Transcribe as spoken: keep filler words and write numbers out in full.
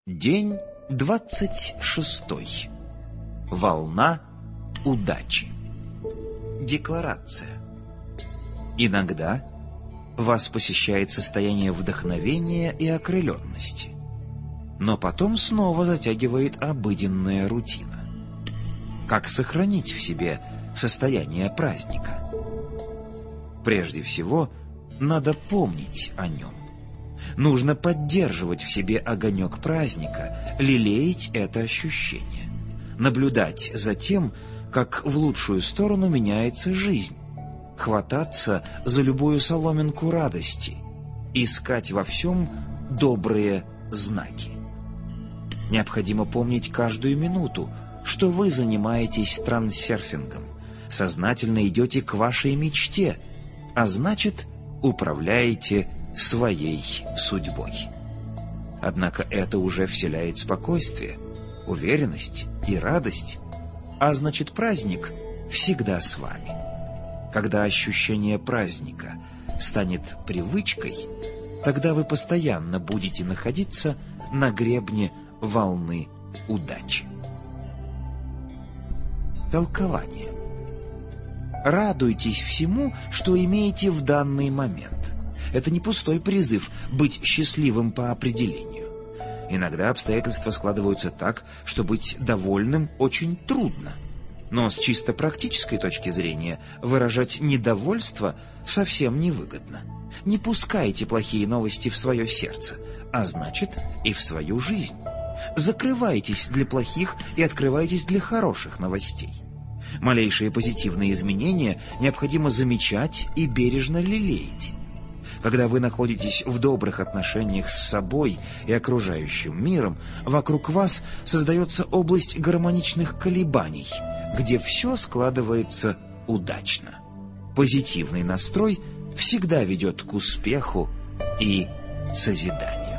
День двадцать шестой. Волна удачи. Декларация. Иногда вас посещает состояние вдохновения и окрыленности, но потом снова затягивает обыденная рутина. Как сохранить в себе состояние праздника? Прежде всего, надо помнить о нем. Нужно поддерживать в себе огонек праздника, лелеять это ощущение, наблюдать за тем, как в лучшую сторону меняется жизнь, хвататься за любую соломинку радости, искать во всем добрые знаки. Необходимо помнить каждую минуту, что вы занимаетесь трансерфингом, сознательно идете к вашей мечте, а значит, управляете своей судьбой. Однако это уже вселяет спокойствие, уверенность и радость, а значит, праздник всегда с вами. Когда ощущение праздника станет привычкой, тогда вы постоянно будете находиться на гребне волны удачи. Толкование. Радуйтесь всему, что имеете в данный момент. Это не пустой призыв быть счастливым по определению. Иногда обстоятельства складываются так, что быть довольным очень трудно. Но с чисто практической точки зрения выражать недовольство совсем невыгодно. Не пускайте плохие новости в свое сердце, а значит и в свою жизнь. Закрывайтесь для плохих и открывайтесь для хороших новостей. Малейшие позитивные изменения необходимо замечать и бережно лелеять. Когда вы находитесь в добрых отношениях с собой и окружающим миром, вокруг вас создается область гармоничных колебаний, где все складывается удачно. Позитивный настрой всегда ведет к успеху и созиданию.